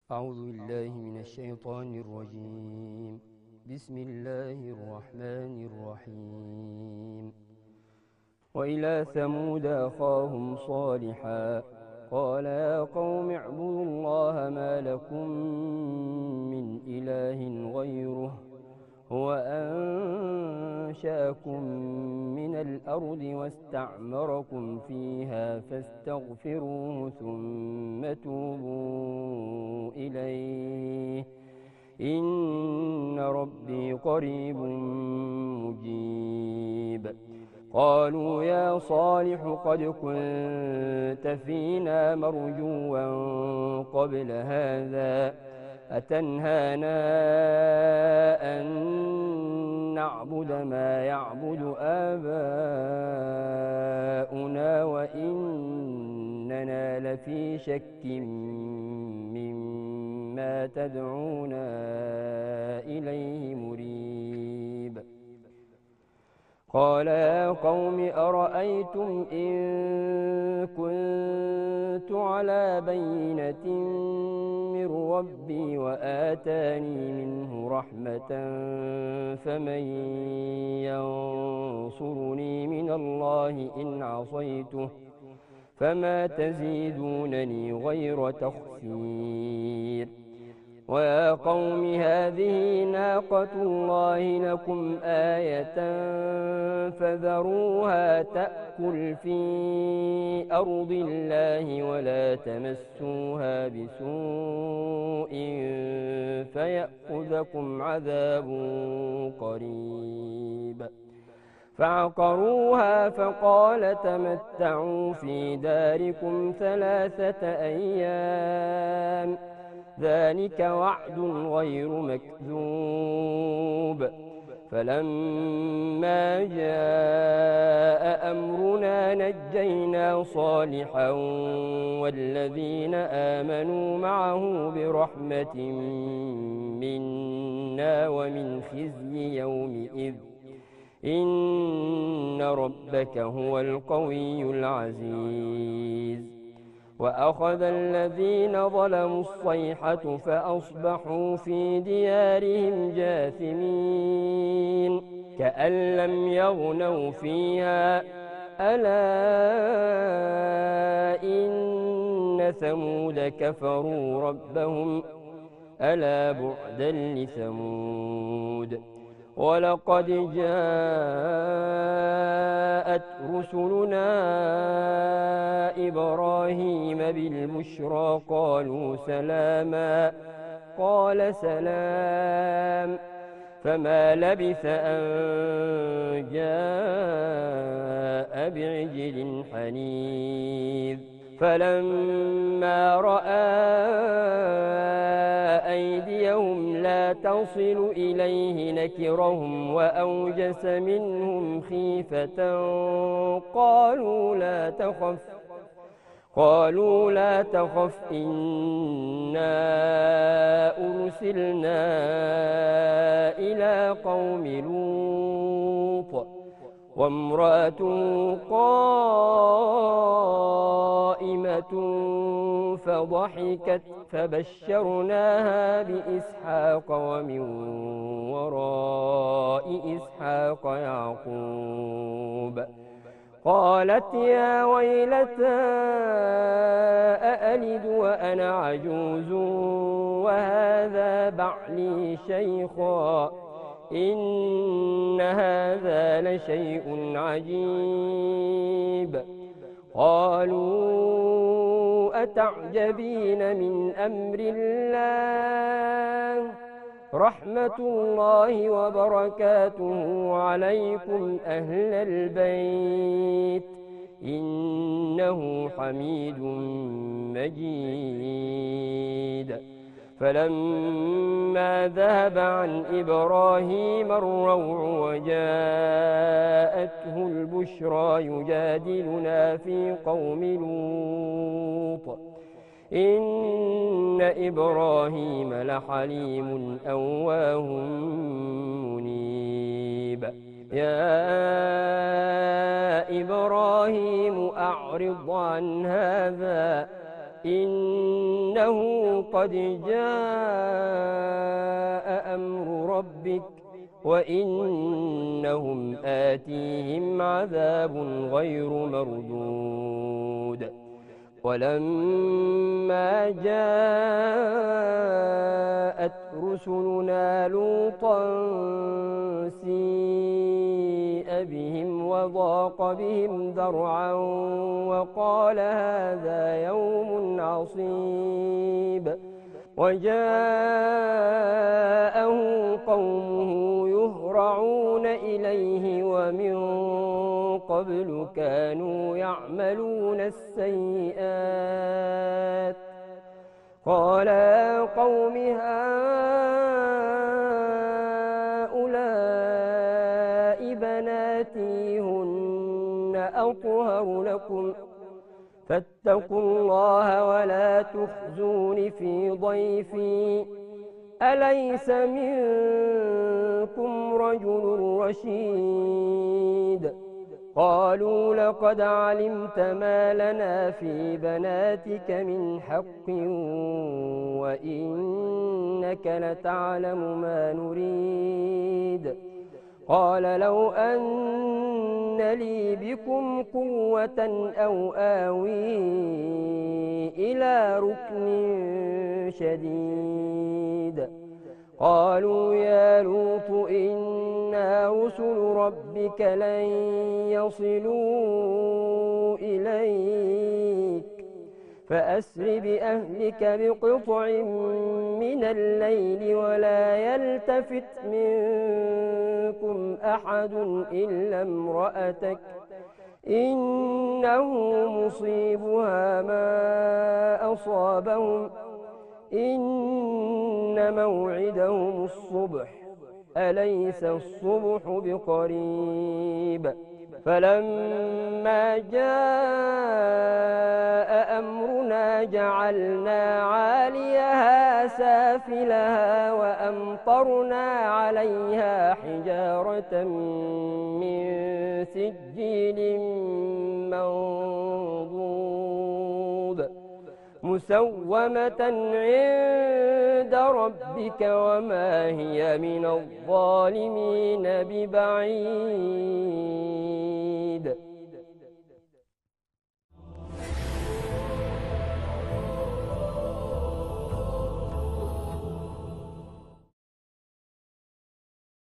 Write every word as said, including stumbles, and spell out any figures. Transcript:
أعوذ بالله من الشيطان الرجيم. بسم الله الرحمن الرحيم. وإلى ثمود أخاهم صالحا قال يا قوم اعبدوا الله ما لكم من إله غيره هو أنشأكم من الأرض واستعمركم فيها فاستغفروه ثم توبوا إليه إن ربي قريب مجيب. قالوا يا صالح قد كنت فينا مرجوا قبل هذا أتنهانا أن نعبد ما يعبد آباؤنا وإننا لفي شك مما تدعونا إليه مريب. قال يا قوم أرأيتم إن كنت على بينة من ربي وآتاني منه رحمة فمن ينصرني من الله إن عصيته فما تزيدونني غير تخسير. ويا قوم هذه ناقة الله لكم آية فذروها تأكل في أرض الله ولا تمسوها بسوء فيأخذكم عذاب قريب. فعقروها فقال تمتعوا في داركم ثلاثة أيام ذلك وعد غير مكذوب. فلما جاء أمرنا نجينا صالحا والذين آمنوا معه برحمة منا ومن خزي يومئذ إن ربك هو القوي العزيز. وأخذ الذين ظلموا الصيحة فأصبحوا في ديارهم جاثمين كأن لم يغنوا فيها ألا إن ثمود كفروا ربهم ألا بعدا لثمود. ولقد جاءت رسلنا إبراهيم بالبشرى قالوا سلاما قال سلام فما لبث أن جاء بعجل حنيذ. فلما رأى أيديهم لا تصل إليه نكرهم وأوجس منهم خيفة قالوا لا تخف قالوا لا تخف إنا أرسلنا إلى قوم لوط وامرأته قائمة فضحكت فبشرناها بإسحاق ومن وراء إسحاق يعقوب. قالت يا ويلتى أألد وأنا عجوز وهذا بعلي شيخا إن هذا لشيء عجيب. قالوا أتعجبين من أمر الله رحمة الله وبركاته عليكم أهل البيت إنه حميد مجيد. فلما ذهب عن إبراهيم الروع وجاءته البشرى يجادلنا في قوم لوط إن إبراهيم لحليم أواه منيب. يا إبراهيم أعرض عن هذا إنه قد جاء أمر ربك وإنهم آتيهم عذاب غير مردود ولما جاءت رسلنا لوطا سيء بهم وضاق بهم ذرعا وقال هذا يوم عصيب وجاءه قومه يهرعون إليه ومن قبل كانوا يعملون السيئات قال يا قوم هؤلاء بناتي هن أطهر لكم فاتقوا الله ولا تخزون في ضيفي أليس منكم رجل رشيد قالوا لقد علمت ما لنا في بناتك من حق وإنك لتعلم ما نريد قال لو أن لي بكم قوة أو آوي إلى ركن شديد قالوا يا لوط إنا رسل ربك لن يصلوا إليك فأسر بأهلك بقطع من الليل ولا يلتفت منكم أحد إلا امرأتك إنه مصيبها ما أصابهم إن موعدهم الصبح أليس الصبح بقريب فلما جاء أمرنا جعلنا عاليها سافلها وأمطرنا عليها حجارة من سجيل منضود مسومة عند ربك وما هي من الظالمين ببعيد